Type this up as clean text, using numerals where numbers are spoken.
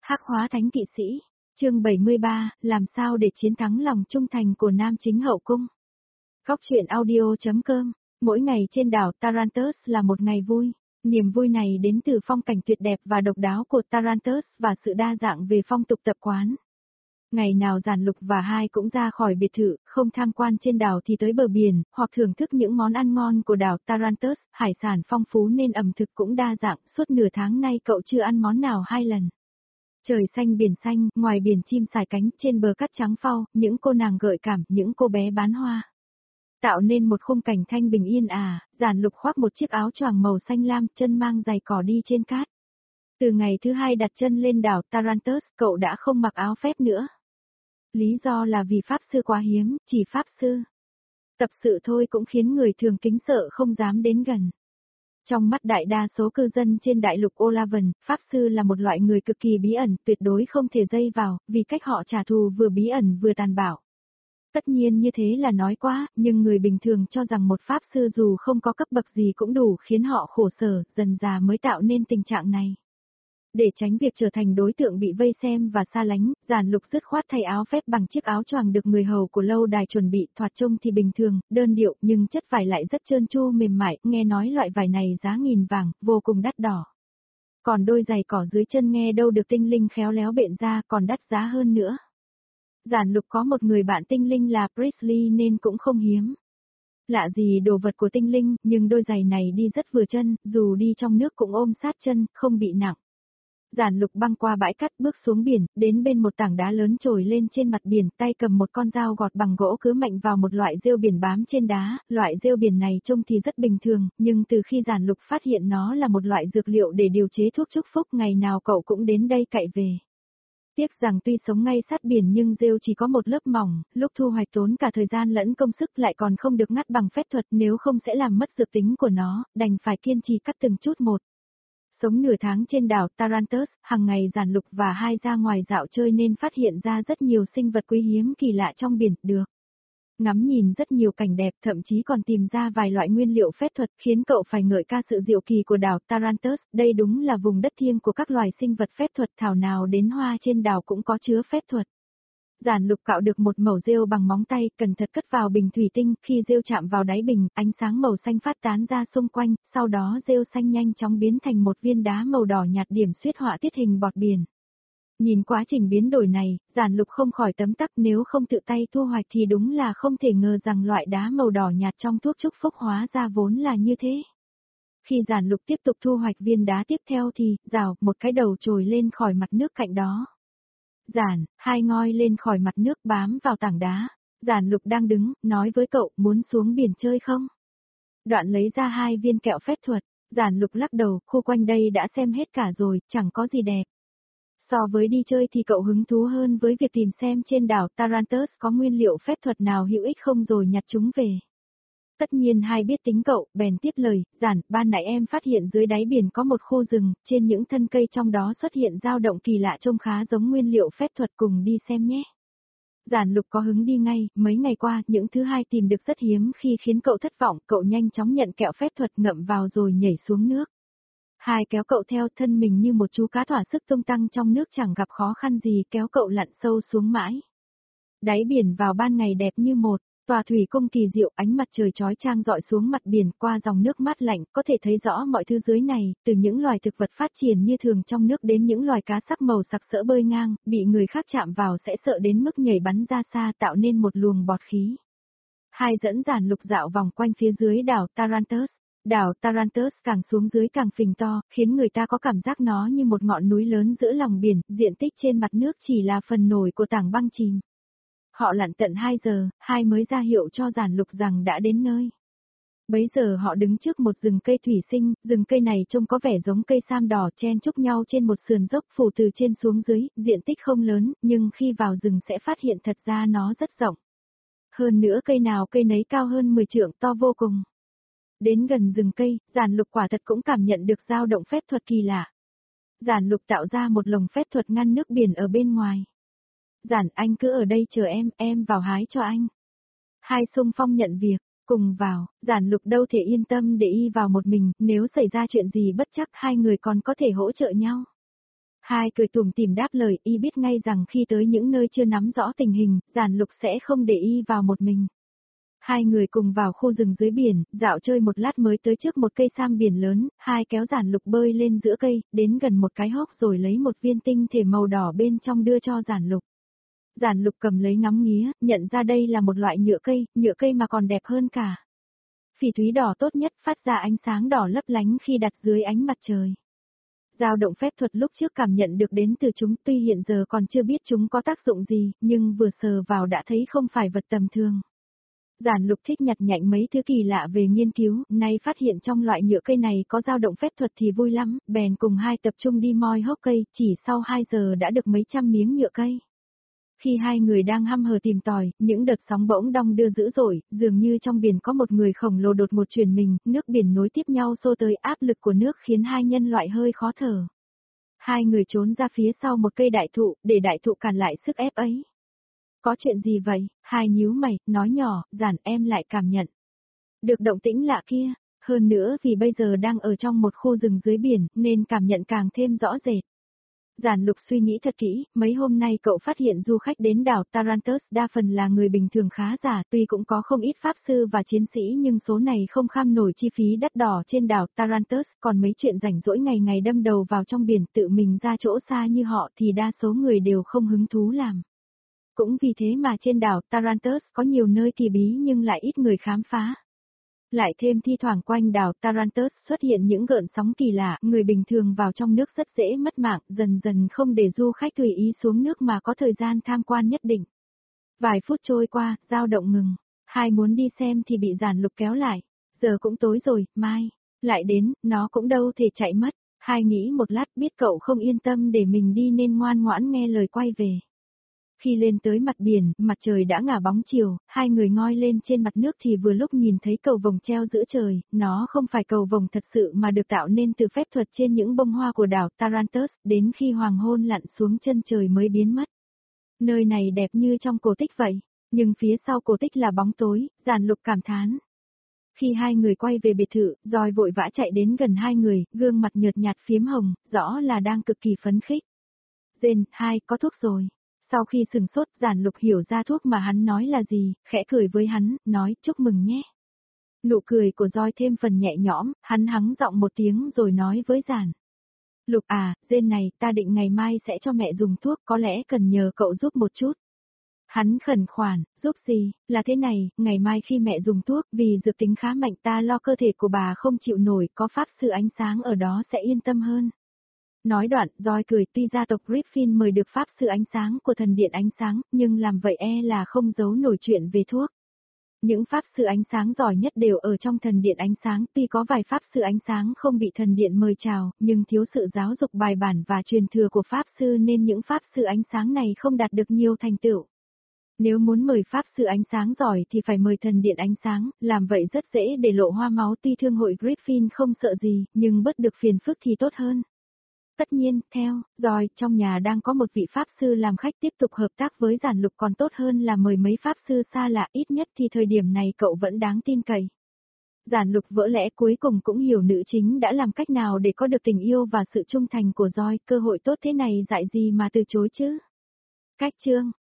Hắc hóa thánh kỵ sĩ, chương 73, làm sao để chiến thắng lòng trung thành của nam chính hậu cung. Góc truyện audio.com, mỗi ngày trên đảo Tarantus là một ngày vui. Niềm vui này đến từ phong cảnh tuyệt đẹp và độc đáo của Tarantus và sự đa dạng về phong tục tập quán. Ngày nào Giản Lục và hai cũng ra khỏi biệt thự, không tham quan trên đảo thì tới bờ biển, hoặc thưởng thức những món ăn ngon của đảo Tarantus, hải sản phong phú nên ẩm thực cũng đa dạng, suốt nửa tháng nay cậu chưa ăn món nào 2 lần. Trời xanh, ngoài biển chim sải cánh, trên bờ cát trắng phau, những cô nàng gợi cảm, những cô bé bán hoa. Tạo nên một khung cảnh thanh bình yên Giản Lục khoác một chiếc áo choàng màu xanh lam, chân mang giày cỏ đi trên cát. Từ ngày thứ 2 đặt chân lên đảo Tarantus, cậu đã không mặc áo phép nữa. Lý do là vì pháp sư quá hiếm, chỉ pháp sư. Tập sự thôi cũng khiến người thường kính sợ không dám đến gần. Trong mắt đại đa số cư dân trên đại lục Olavan, pháp sư là một loại người cực kỳ bí ẩn, tuyệt đối không thể dây vào, vì cách họ trả thù vừa bí ẩn vừa tàn bạo. Tất nhiên như thế là nói quá, nhưng người bình thường cho rằng một pháp sư dù không có cấp bậc gì cũng đủ khiến họ khổ sở, dần dà mới tạo nên tình trạng này. Để tránh việc trở thành đối tượng bị vây xem và xa lánh, Giản Lục dứt khoát thay áo phép bằng chiếc áo choàng được người hầu của lâu đài chuẩn bị, thoạt trông thì bình thường, đơn điệu, nhưng chất vải lại rất trơn tru mềm mại, nghe nói loại vải này giá 1000 vàng, vô cùng đắt đỏ. Còn đôi giày cỏ dưới chân nghe đâu được tinh linh khéo léo bện ra còn đắt giá hơn nữa. Giản Lục có một người bạn tinh linh là Priestley nên cũng không hiếm. Lạ gì đồ vật của tinh linh, nhưng đôi giày này đi rất vừa chân, dù đi trong nước cũng ôm sát chân, không bị nặng. Giản Lục băng qua bãi cát bước xuống biển, đến bên một tảng đá lớn trồi lên trên mặt biển, tay cầm một con dao gọt bằng gỗ cứa mạnh vào một loại rêu biển bám trên đá, loại rêu biển này trông thì rất bình thường, nhưng từ khi Giản Lục phát hiện nó là một loại dược liệu để điều chế thuốc chúc phúc ngày nào cậu cũng đến đây cậy về. Tiếc rằng tuy sống ngay sát biển nhưng rêu chỉ có một lớp mỏng, lúc thu hoạch tốn cả thời gian lẫn công sức lại còn không được ngắt bằng phép thuật nếu không sẽ làm mất dược tính của nó, đành phải kiên trì cắt từng chút một. Sống nửa tháng trên đảo Tarantus, hàng ngày Giản Lục và hai ra ngoài dạo chơi nên phát hiện ra rất nhiều sinh vật quý hiếm kỳ lạ trong biển, được ngắm nhìn rất nhiều cảnh đẹp, thậm chí còn tìm ra vài loại nguyên liệu phép thuật khiến cậu phải ngợi ca sự diệu kỳ của đảo Tarantus, đây đúng là vùng đất thiêng của các loài sinh vật phép thuật, thảo nào đến hoa trên đảo cũng có chứa phép thuật. Giản Lục cạo được một mẩu rêu bằng móng tay, cẩn thận cất vào bình thủy tinh, khi rêu chạm vào đáy bình, ánh sáng màu xanh phát tán ra xung quanh, sau đó rêu xanh nhanh chóng biến thành một viên đá màu đỏ nhạt điểm xuyết họa tiết hình bọt biển. Nhìn quá trình biến đổi này, Giản Lục không khỏi tấm tắc, nếu không tự tay thu hoạch thì đúng là không thể ngờ rằng loại đá màu đỏ nhạt trong thuốc chúc phúc hóa ra vốn là như thế. Khi Giản Lục tiếp tục thu hoạch viên đá tiếp theo thì, rào, một cái đầu trồi lên khỏi mặt nước cạnh đó. Giản, hai ngoi lên khỏi mặt nước bám vào tảng đá. Giản Lục đang đứng, nói với cậu, muốn xuống biển chơi không? Đoạn lấy ra 2 viên kẹo phép thuật. Giản Lục lắc đầu, khu quanh đây đã xem hết cả rồi, chẳng có gì đẹp. So với đi chơi thì cậu hứng thú hơn với việc tìm xem trên đảo Tarantus có nguyên liệu phép thuật nào hữu ích không rồi nhặt chúng về. Tất nhiên hai biết tính cậu, bèn tiếp lời, Giản, ban nãy em phát hiện dưới đáy biển có một khu rừng, trên những thân cây trong đó xuất hiện dao động kỳ lạ trông khá giống nguyên liệu phép thuật, cùng đi xem nhé. Giản Lục có hứng đi ngay, mấy ngày qua, những thứ hai tìm được rất hiếm khi khiến cậu thất vọng, cậu nhanh chóng nhận kẹo phép thuật ngậm vào rồi nhảy xuống nước. Hai kéo cậu theo, thân mình như một chú cá thỏa sức tung tăng trong nước chẳng gặp khó khăn gì, kéo cậu lặn sâu xuống mãi. Đáy biển vào ban ngày đẹp như một tòa thủy cung kỳ diệu, ánh mặt trời chói chang rọi xuống mặt biển, qua dòng nước mát lạnh, có thể thấy rõ mọi thứ dưới này, từ những loài thực vật phát triển như thường trong nước đến những loài cá sắc màu sặc sỡ bơi ngang, bị người khác chạm vào sẽ sợ đến mức nhảy bắn ra xa, tạo nên một luồng bọt khí. Hai dẫn Giản Lục dạo vòng quanh phía dưới đảo Tarantus. Đảo Tarantus càng xuống dưới càng phình to, khiến người ta có cảm giác nó như một ngọn núi lớn giữa lòng biển, diện tích trên mặt nước chỉ là phần nổi của tảng băng chìm. Họ lặn tận 2 giờ, hai mới ra hiệu cho Giản Lục rằng đã đến nơi. Bấy giờ họ đứng trước một rừng cây thủy sinh, rừng cây này trông có vẻ giống cây sam đỏ chen chúc nhau trên một sườn dốc phủ từ trên xuống dưới, diện tích không lớn, nhưng khi vào rừng sẽ phát hiện thật ra nó rất rộng. Hơn nữa cây nào cây nấy cao hơn 10 trượng, to vô cùng. Đến gần rừng cây, Giản Lục quả thật cũng cảm nhận được dao động phép thuật kỳ lạ. Giản Lục tạo ra một lồng phép thuật ngăn nước biển ở bên ngoài. Giản, anh cứ ở đây chờ em vào hái cho anh. Hai xung phong nhận việc, cùng vào, Giản Lục đâu thể yên tâm để y vào một mình, nếu xảy ra chuyện gì bất chắc hai người còn có thể hỗ trợ nhau. Hai cười tủm tỉm đáp lời, y biết ngay rằng khi tới những nơi chưa nắm rõ tình hình, Giản Lục sẽ không để y vào một mình. Hai người cùng vào khu rừng dưới biển, dạo chơi một lát mới tới trước một cây sam biển lớn, hai kéo Giản Lục bơi lên giữa cây, đến gần một cái hốc rồi lấy một viên tinh thể màu đỏ bên trong đưa cho Giản Lục. Giản Lục cầm lấy ngắm nghía, nhận ra đây là một loại nhựa cây mà còn đẹp hơn cả. Phỉ thúy đỏ tốt nhất, phát ra ánh sáng đỏ lấp lánh khi đặt dưới ánh mặt trời. Dao động phép thuật lúc trước cảm nhận được đến từ chúng, tuy hiện giờ còn chưa biết chúng có tác dụng gì, nhưng vừa sờ vào đã thấy không phải vật tầm thường. Giản Lục thích nhặt nhạnh mấy thứ kỳ lạ về nghiên cứu, nay phát hiện trong loại nhựa cây này có dao động phép thuật thì vui lắm, bèn cùng hai tập trung đi moi hốc cây, chỉ sau 2 giờ đã được mấy trăm miếng nhựa cây. Khi hai người đang hăm hở tìm tòi, những đợt sóng bỗng đong đưa dữ dội, dường như trong biển có một người khổng lồ đột một chuyển mình, nước biển nối tiếp nhau xô tới, áp lực của nước khiến hai nhân loại hơi khó thở. Hai người trốn ra phía sau một cây đại thụ, để đại thụ cản lại sức ép ấy. Có chuyện gì vậy? Hai nhíu mày, nói nhỏ, Giản em lại cảm nhận được động tĩnh lạ kia, hơn nữa vì bây giờ đang ở trong một khu rừng dưới biển, nên cảm nhận càng thêm rõ rệt. Giản Lục suy nghĩ thật kỹ, mấy hôm nay cậu phát hiện du khách đến đảo Tarantus đa phần là người bình thường khá giả, tuy cũng có không ít pháp sư và chiến sĩ nhưng số này không kham nổi chi phí đắt đỏ trên đảo Tarantus, còn mấy chuyện rảnh rỗi ngày ngày đâm đầu vào trong biển tự mình ra chỗ xa như họ thì đa số người đều không hứng thú làm. Cũng vì thế mà trên đảo Tarantus có nhiều nơi kỳ bí nhưng lại ít người khám phá. Lại thêm thi thoảng quanh đảo Tarantus xuất hiện những gợn sóng kỳ lạ, người bình thường vào trong nước rất dễ mất mạng, dần dần không để du khách tùy ý xuống nước mà có thời gian tham quan nhất định. Vài phút trôi qua, dao động ngừng, hai muốn đi xem thì bị Giản Lục kéo lại. Giờ cũng tối rồi, mai lại đến, nó cũng đâu thể chạy mất. Hai nghĩ một lát biết cậu không yên tâm để mình đi nên ngoan ngoãn nghe lời quay về. Khi lên tới mặt biển, mặt trời đã ngả bóng chiều, hai người ngoi lên trên mặt nước thì vừa lúc nhìn thấy cầu vồng treo giữa trời, nó không phải cầu vồng thật sự mà được tạo nên từ phép thuật trên những bông hoa của đảo Tarantus, đến khi hoàng hôn lặn xuống chân trời mới biến mất. Nơi này đẹp như trong cổ tích vậy, nhưng phía sau cổ tích là bóng tối, Giản Lục cảm thán. Khi hai người quay về biệt thự, Joy vội vã chạy đến gần hai người, gương mặt nhợt nhạt phiếm hồng, rõ là đang cực kỳ phấn khích. Jane, hai, có thuốc rồi. Sau khi sừng sốt, Giản Lục hiểu ra thuốc mà hắn nói là gì, khẽ cười với hắn, nói chúc mừng nhé. Nụ cười của Joy thêm phần nhẹ nhõm, hắn hắng giọng một tiếng rồi nói với Giản Lục à, Jane này, ta định ngày mai sẽ cho mẹ dùng thuốc, có lẽ cần nhờ cậu giúp một chút. Hắn khẩn khoản, giúp gì, là thế này, ngày mai khi mẹ dùng thuốc, vì dược tính khá mạnh ta lo cơ thể của bà không chịu nổi, có pháp sư ánh sáng ở đó sẽ yên tâm hơn. Nói đoạn, Joy cười, tuy gia tộc Griffin mời được pháp sư ánh sáng của thần điện ánh sáng, nhưng làm vậy là không giấu nổi chuyện về thuốc. Những pháp sư ánh sáng giỏi nhất đều ở trong thần điện ánh sáng, tuy có vài pháp sư ánh sáng không bị thần điện mời chào, nhưng thiếu sự giáo dục bài bản và truyền thừa của pháp sư nên những pháp sư ánh sáng này không đạt được nhiều thành tựu. Nếu muốn mời pháp sư ánh sáng giỏi thì phải mời thần điện ánh sáng, làm vậy rất dễ để lộ hoa máu, tuy thương hội Griffin không sợ gì, nhưng bớt được phiền phức thì tốt hơn. Tất nhiên, rồi, trong nhà đang có một vị pháp sư làm khách, tiếp tục hợp tác với Giản Lục còn tốt hơn là mời mấy pháp sư xa lạ, ít nhất thì thời điểm này cậu vẫn đáng tin cậy. Giản Lục vỡ lẽ cuối cùng cũng hiểu nữ chính đã làm cách nào để có được tình yêu và sự trung thành của Joy, cơ hội tốt thế này dại gì mà từ chối chứ. Cách chương